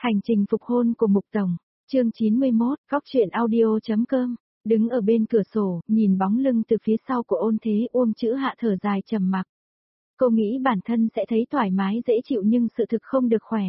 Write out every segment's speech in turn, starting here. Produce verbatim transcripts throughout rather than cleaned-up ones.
Hành trình phục hôn của Mục Tổng, chương chín mươi mốt, góc truyện audio.com, đứng ở bên cửa sổ, nhìn bóng lưng từ phía sau của Ôn Thế Uông Chữ Hạ thở dài trầm mặc. Cô nghĩ bản thân sẽ thấy thoải mái dễ chịu nhưng sự thực không được khỏe.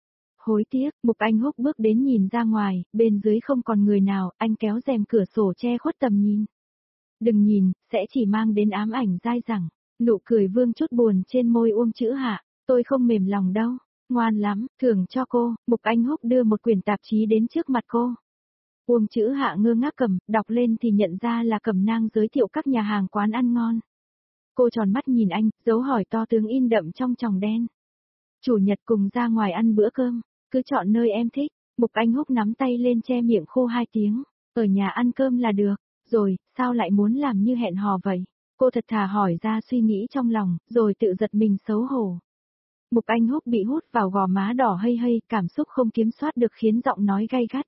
Hối tiếc, Mục Anh Húc bước đến nhìn ra ngoài, bên dưới không còn người nào, anh kéo rèm cửa sổ che khuất tầm nhìn. Đừng nhìn, sẽ chỉ mang đến ám ảnh dai dẳng. Nụ cười vương chút buồn trên môi Uông Chữ Hạ, tôi không mềm lòng đâu. Ngoan lắm, thưởng cho cô. Mục Anh Húc đưa một quyển tạp chí đến trước mặt cô. Uông Chữ Hạ ngơ ngác cầm, đọc lên thì nhận ra là cẩm nang giới thiệu các nhà hàng quán ăn ngon. Cô tròn mắt nhìn anh, dấu hỏi to tướng in đậm trong tròng đen. Chủ nhật cùng ra ngoài ăn bữa cơm, cứ chọn nơi em thích. Mục Anh Húc nắm tay lên che miệng khô hai tiếng, ở nhà ăn cơm là được. Rồi, sao lại muốn làm như hẹn hò vậy? Cô thật thà hỏi ra suy nghĩ trong lòng, rồi tự giật mình xấu hổ. Mục Anh Húc bị hút vào gò má đỏ hây hây, cảm xúc không kiểm soát được khiến giọng nói gay gắt.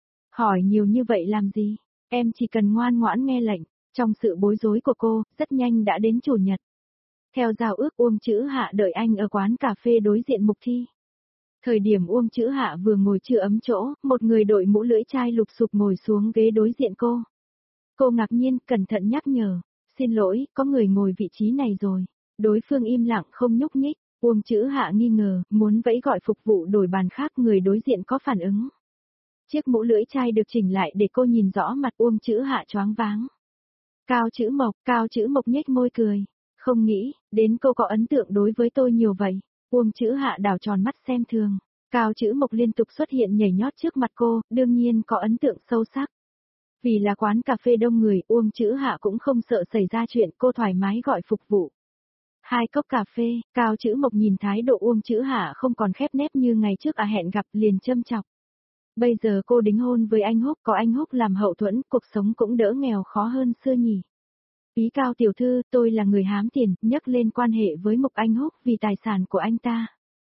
Hỏi nhiều như vậy làm gì? Em chỉ cần ngoan ngoãn nghe lệnh. Trong sự bối rối của cô, rất nhanh đã đến chủ nhật. Theo giao ước Uông Chữ Hạ đợi anh ở quán cà phê đối diện Mục Thi. Thời điểm Uông Chữ Hạ vừa ngồi chưa ấm chỗ, một người đội mũ lưỡi chai lục sục ngồi xuống ghế đối diện cô. Cô ngạc nhiên, cẩn thận nhắc nhở. Xin lỗi, có người ngồi vị trí này rồi. Đối phương im lặng không nhúc nhích. Uông Chữ Hạ nghi ngờ, muốn vẫy gọi phục vụ đổi bàn khác, người đối diện có phản ứng. Chiếc mũ lưỡi chai được chỉnh lại để cô nhìn rõ mặt Uông Chữ Hạ choáng váng. Cao Chữ Mộc, Cao Chữ Mộc nhếch môi cười. Không nghĩ, đến cô có ấn tượng đối với tôi nhiều vậy. Uông Chữ Hạ đảo tròn mắt xem thường. Cao Chữ Mộc liên tục xuất hiện nhảy nhót trước mặt cô, đương nhiên có ấn tượng sâu sắc. Vì là quán cà phê đông người, Uông Chữ Hạ cũng không sợ xảy ra chuyện, cô thoải mái gọi phục vụ. Hai cốc cà phê, Cao Chữ Mộc nhìn thái độ Uông Chữ Hạ không còn khép nép như ngày trước à hẹn gặp liền châm chọc. Bây giờ cô đính hôn với anh Húc, có anh Húc làm hậu thuẫn, cuộc sống cũng đỡ nghèo khó hơn xưa nhỉ. Ý Cao tiểu thư, tôi là người hám tiền, nhắc lên quan hệ với Mục Anh Húc vì tài sản của anh ta.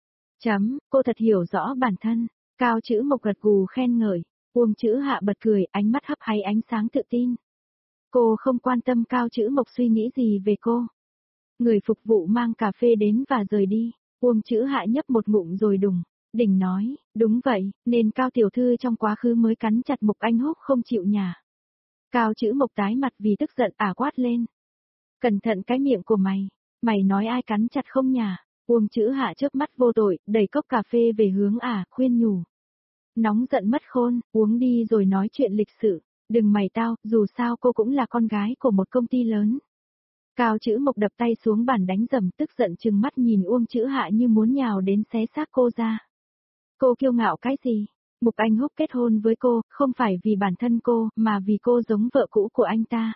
Chấm, cô thật hiểu rõ bản thân. Cao Chữ Mộc gật gù khen ngợi. Uông Chữ Hạ bật cười, ánh mắt hấp háy ánh sáng tự tin. Cô không quan tâm Cao Chữ Mộc suy nghĩ gì về cô. Người phục vụ mang cà phê đến và rời đi. Uông Chữ Hạ nhấp một ngụm rồi đùng, đỉnh nói, đúng vậy, nên Cao tiểu thư trong quá khứ mới cắn chặt Mục Anh Húc không chịu nhả. Cao Chữ Mộc tái mặt vì tức giận ả quát lên. Cẩn thận cái miệng của mày, mày nói ai cắn chặt không nhả. Uông Chữ Hạ chớp mắt vô tội, đẩy cốc cà phê về hướng ả, khuyên nhủ. Nóng giận mất khôn, uống đi rồi nói chuyện lịch sự, đừng mày tao, dù sao cô cũng là con gái của một công ty lớn. Cao Chữ Mộc đập tay xuống bàn đánh rầm, tức giận trừng mắt nhìn Uông Chữ Hạ như muốn nhào đến xé xác cô ra. Cô kiêu ngạo cái gì? Mục Anh Húc kết hôn với cô, không phải vì bản thân cô, mà vì cô giống vợ cũ của anh ta.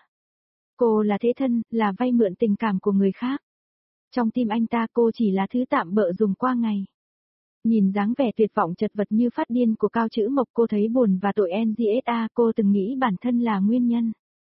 Cô là thế thân, là vay mượn tình cảm của người khác. Trong tim anh ta cô chỉ là thứ tạm bợ dùng qua ngày. Nhìn dáng vẻ tuyệt vọng chật vật như phát điên của Cao Chữ Mộc, cô thấy buồn và tội en giê ét a, cô từng nghĩ bản thân là nguyên nhân.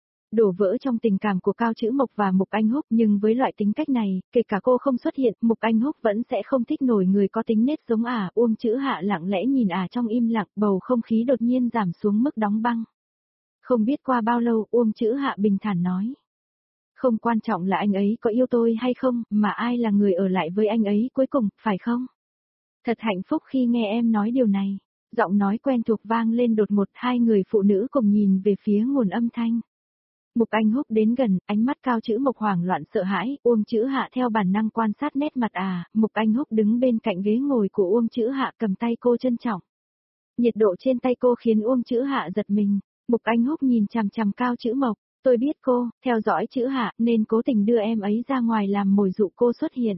Đổ vỡ trong tình cảm của Cao Chữ Mộc và Mục Anh Húc, nhưng với loại tính cách này, kể cả cô không xuất hiện, Mục Anh Húc vẫn sẽ không thích nổi người có tính nết giống ả. Uông Chữ Hạ lặng lẽ nhìn ả trong im lặng, bầu không khí đột nhiên giảm xuống mức đóng băng. Không biết qua bao lâu, Uông Chữ Hạ bình thản nói. Không quan trọng là anh ấy có yêu tôi hay không, mà ai là người ở lại với anh ấy cuối cùng, phải không? Thật hạnh phúc khi nghe em nói điều này. Giọng nói quen thuộc vang lên đột ngột, hai người phụ nữ cùng nhìn về phía nguồn âm thanh. Mục Anh Húc đến gần, ánh mắt Cao Chữ Mộc hoảng loạn sợ hãi, Uông Chữ Hạ theo bản năng quan sát nét mặt à, Mục Anh Húc đứng bên cạnh ghế ngồi của Uông Chữ Hạ cầm tay cô trân trọng. Nhiệt độ trên tay cô khiến Uông Chữ Hạ giật mình, Mục Anh Húc nhìn chằm chằm Cao Chữ Mộc, tôi biết cô, theo dõi Chữ Hạ nên cố tình đưa em ấy ra ngoài làm mồi dụ cô xuất hiện.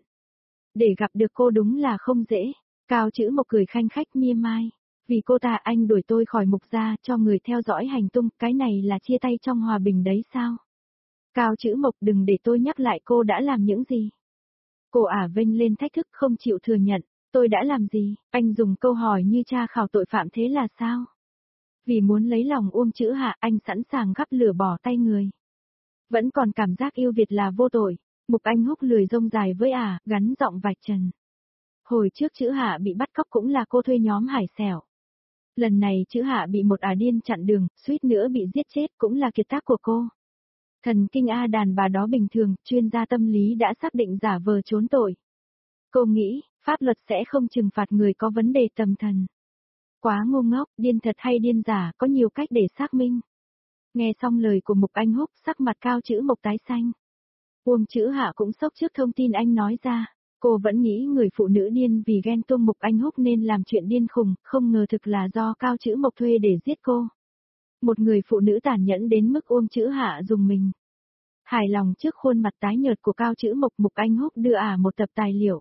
Để gặp được cô đúng là không dễ, Cao Chữ Mộc cười khanh khách mỉa mai. Vì cô ta anh đuổi tôi khỏi Mục gia cho người theo dõi hành tung, cái này là chia tay trong hòa bình đấy sao? Cao Chữ Mộc đừng để tôi nhắc lại cô đã làm những gì. Cô ả vênh lên thách thức không chịu thừa nhận, tôi đã làm gì, anh dùng câu hỏi như tra khảo tội phạm thế là sao? Vì muốn lấy lòng Uông Chữ Hạ anh sẵn sàng gắp lửa bỏ tay người. Vẫn còn cảm giác yêu Việt là vô tội, Mục Anh Húc lười rông dài với ả, gắn giọng vạch trần. Hồi trước Chữ Hạ bị bắt cóc cũng là cô thuê nhóm Hải Xẻo. Lần này Chữ Hạ bị một ả điên chặn đường, suýt nữa bị giết chết cũng là kiệt tác của cô. Thần kinh A đàn bà đó bình thường, chuyên gia tâm lý đã xác định giả vờ trốn tội. Cô nghĩ, pháp luật sẽ không trừng phạt người có vấn đề tâm thần. Quá ngu ngốc, điên thật hay điên giả, có nhiều cách để xác minh. Nghe xong lời của Mục Anh Húc, sắc mặt Cao Chữ Mộc tái xanh. Uông Chữ Hạ cũng sốc trước thông tin anh nói ra. Cô vẫn nghĩ người phụ nữ điên vì ghen tuông Mục Anh Húc nên làm chuyện điên khùng, không ngờ thực là do Cao Chữ Mộc thuê để giết cô. Một người phụ nữ tàn nhẫn đến mức Uông Chữ Hạ dùng mình. Hài lòng trước khuôn mặt tái nhợt của Cao Chữ Mộc, Mục Anh Húc đưa ả một tập tài liệu.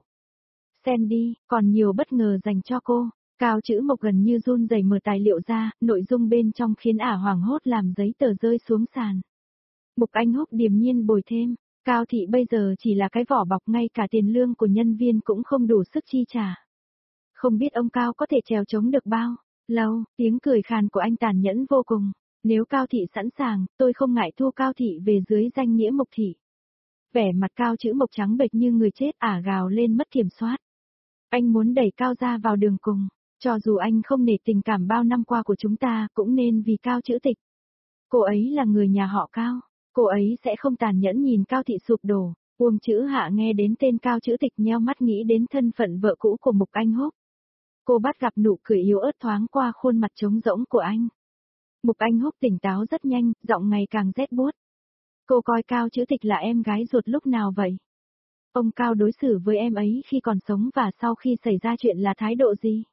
Xem đi, còn nhiều bất ngờ dành cho cô. Cao Chữ Mộc gần như run rẩy mở tài liệu ra, nội dung bên trong khiến ả hoảng hốt làm giấy tờ rơi xuống sàn. Mục Anh Húc điềm nhiên bồi thêm, Cao thị bây giờ chỉ là cái vỏ bọc, ngay cả tiền lương của nhân viên cũng không đủ sức chi trả. Không biết ông Cao có thể trèo chống được bao lâu, tiếng cười khàn của anh tàn nhẫn vô cùng. Nếu Cao thị sẵn sàng, tôi không ngại thu Cao thị về dưới danh nghĩa Mộc thị. Vẻ mặt Cao Chữ Mộc trắng bệch như người chết, ả gào lên mất kiểm soát. Anh muốn đẩy Cao ra vào đường cùng, cho dù anh không nể tình cảm bao năm qua của chúng ta, cũng nên vì Cao Chữ Tịch. Cô ấy là người nhà họ Cao, cô ấy sẽ không tàn nhẫn nhìn Cao thị sụp đổ. Uông Chữ Hạ nghe đến tên Cao Chữ Tịch nheo mắt nghĩ đến thân phận vợ cũ của Mục Anh Húc. Cô bắt gặp nụ cười yếu ớt thoáng qua khuôn mặt trống rỗng của anh. Mục Anh Húc tỉnh táo rất nhanh, giọng ngày càng rét buốt. Cô coi Cao Chữ Tịch là em gái ruột lúc nào vậy? Ông Cao đối xử với em ấy khi còn sống và sau khi xảy ra chuyện là thái độ gì?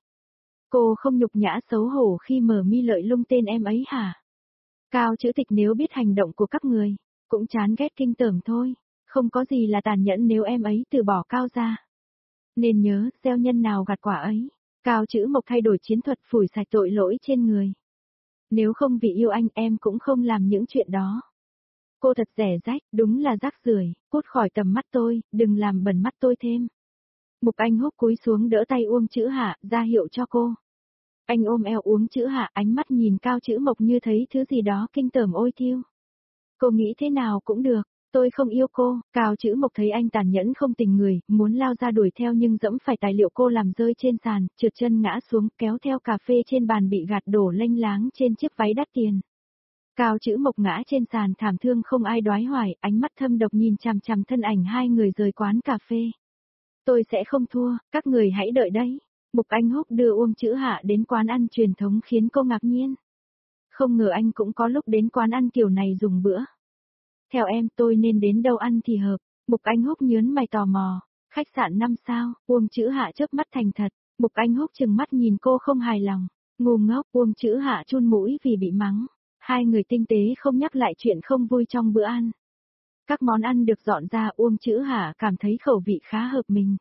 Cô không nhục nhã xấu hổ khi mở mi lợi lung tên em ấy hả? Cao Chữ Tịch nếu biết hành động của các người, cũng chán ghét kinh tởm thôi, không có gì là tàn nhẫn nếu em ấy từ bỏ Cao ra. Nên nhớ, gieo nhân nào gặt quả ấy, Cao Chữ Mộc thay đổi chiến thuật phủi sạch tội lỗi trên người. Nếu không vì yêu anh em cũng không làm những chuyện đó. Cô thật rẻ rách, đúng là rác rưởi, cút khỏi tầm mắt tôi, đừng làm bẩn mắt tôi thêm. Mục Anh Húc cúi xuống đỡ tay Uông Chữ Hạ, ra hiệu cho cô. Anh ôm eo Uông Chữ Hạ, ánh mắt nhìn Cao Chữ Mộc như thấy thứ gì đó kinh tởm ôi thiêu. Cô nghĩ thế nào cũng được, tôi không yêu cô. Cao Chữ Mộc thấy anh tàn nhẫn không tình người, muốn lao ra đuổi theo nhưng dẫm phải tài liệu cô làm rơi trên sàn, trượt chân ngã xuống, kéo theo cà phê trên bàn bị gạt đổ lênh láng trên chiếc váy đắt tiền. Cao Chữ Mộc ngã trên sàn thảm thương không ai đoái hoài, ánh mắt thâm độc nhìn chằm chằm thân ảnh hai người rời quán cà phê. Tôi sẽ không thua, các người hãy đợi đấy. Mục Anh Húc đưa Uông Chữ Hạ đến quán ăn truyền thống khiến cô ngạc nhiên. Không ngờ anh cũng có lúc đến quán ăn kiểu này dùng bữa. Theo em tôi nên đến đâu ăn thì hợp. Mục Anh Húc nhớn mày tò mò. Khách sạn năm sao, Uông Chữ Hạ chớp mắt thành thật. Mục Anh Húc trừng mắt nhìn cô không hài lòng. Ngu ngốc, Uông Chữ Hạ chun mũi vì bị mắng. Hai người tinh tế không nhắc lại chuyện không vui trong bữa ăn. Các món ăn được dọn ra, Uông Chữ Hạ cảm thấy khẩu vị khá hợp mình.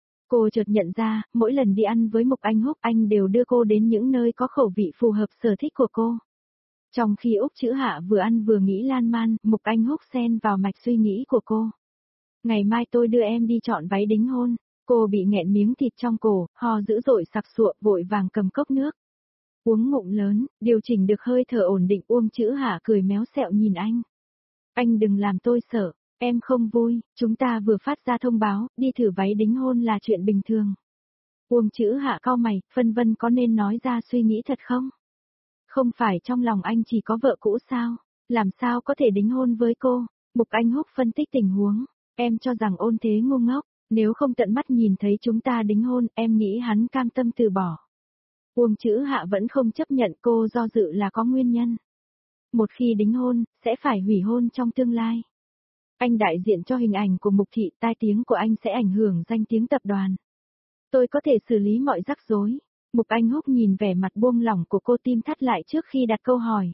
Cô chợt nhận ra, mỗi lần đi ăn với Mục Anh Húc anh đều đưa cô đến những nơi có khẩu vị phù hợp sở thích của cô. Trong khi Úc Chữ Hạ vừa ăn vừa nghĩ lan man, Mục Anh Húc xen vào mạch suy nghĩ của cô. Ngày mai tôi đưa em đi chọn váy đính hôn. Cô bị nghẹn miếng thịt trong cổ, ho dữ dội sặc sụa, vội vàng cầm cốc nước. Uống ngụm lớn, điều chỉnh được hơi thở ổn định. Uông Chữ Hạ cười méo xẹo nhìn anh. Anh đừng làm tôi sợ, em không vui, chúng ta vừa phát ra thông báo, đi thử váy đính hôn là chuyện bình thường. Uông Chữ Hạ cau mày, phân vân có nên nói ra suy nghĩ thật không? Không phải trong lòng anh chỉ có vợ cũ sao, làm sao có thể đính hôn với cô? Mục Anh Húc phân tích tình huống, em cho rằng Ôn Thế ngu ngốc, nếu không tận mắt nhìn thấy chúng ta đính hôn, em nghĩ hắn cam tâm từ bỏ. Uông Chữ Hạ vẫn không chấp nhận, cô do dự là có nguyên nhân. Một khi đính hôn, sẽ phải hủy hôn trong tương lai. Anh đại diện cho hình ảnh của Mục thị, tai tiếng của anh sẽ ảnh hưởng danh tiếng tập đoàn. Tôi có thể xử lý mọi rắc rối. Mục Anh Húc nhìn vẻ mặt buông lỏng của cô, tim thắt lại trước khi đặt câu hỏi.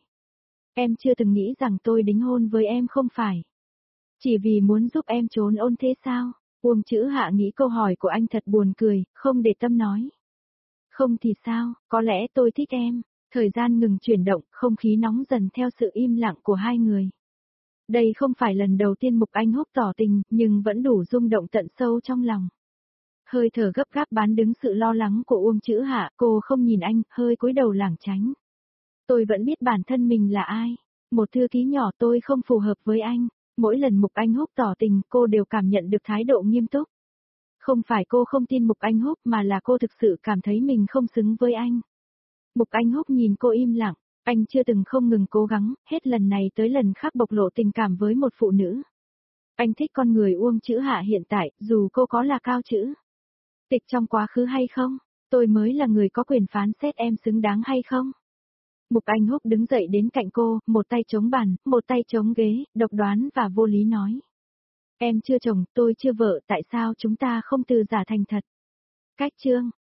Em chưa từng nghĩ rằng tôi đính hôn với em không phải. Chỉ vì muốn giúp em trốn Ôn Thế sao? Uông Chữ Hạ nghĩ câu hỏi của anh thật buồn cười, không để tâm nói. Không thì sao, có lẽ tôi thích em. Thời gian ngừng chuyển động, không khí nóng dần theo sự im lặng của hai người. Đây không phải lần đầu tiên Mục Anh Húc tỏ tình, nhưng vẫn đủ rung động tận sâu trong lòng. Hơi thở gấp gáp bán đứng sự lo lắng của Uông Chữ Hạ, cô không nhìn anh, hơi cúi đầu lảng tránh. Tôi vẫn biết bản thân mình là ai. Một thư ký nhỏ, tôi không phù hợp với anh. Mỗi lần Mục Anh Húc tỏ tình, cô đều cảm nhận được thái độ nghiêm túc. Không phải cô không tin Mục Anh Húc mà là cô thực sự cảm thấy mình không xứng với anh. Mục Anh Húc nhìn cô im lặng, anh chưa từng không ngừng cố gắng, hết lần này tới lần khác bộc lộ tình cảm với một phụ nữ. Anh thích con người Uông Chữ Hạ hiện tại, dù cô có là Cao Chữ Tịch trong quá khứ hay không. Tôi mới là người có quyền phán xét em xứng đáng hay không? Mục Anh Húc đứng dậy đến cạnh cô, một tay chống bàn, một tay chống ghế, độc đoán và vô lý nói. Em chưa chồng, tôi chưa vợ, tại sao chúng ta không từ giả thành thật? Cách chương